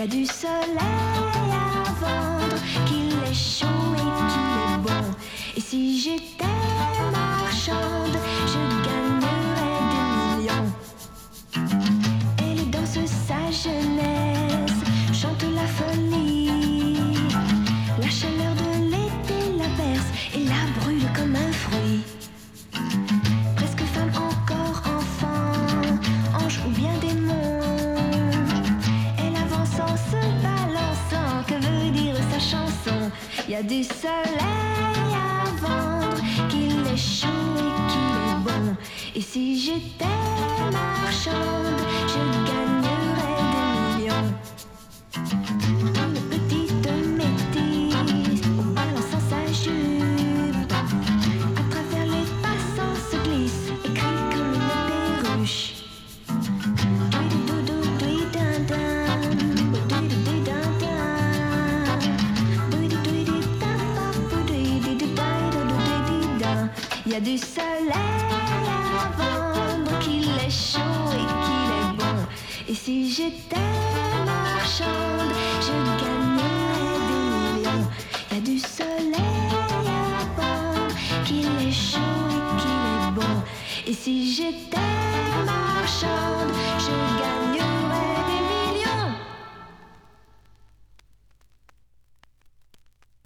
a du soleil à vendre, qu'il est chaud et qu'il est bon. Et si j'étais marchande, je gagnerais des millions. Elle danse sa jeunesse, chante la folie. La chaleur de l'été la berce et la brûle comme un fruit. Presque femme, encore enfant, ange ou bien démon. Elle avance en se balançant, que veut dire sa chanson? Y a du soleil à vendre, qu'il est chaud et qu'il est bon. Et si j'étais marchande, je gagnerais des millions. Une petite métisse, balançant sa jupe, à travers les passants se glisse et crie comme une perruche. Il y a du soleil à vendre, qu'il est chaud et qu'il est bon. Et si j'étais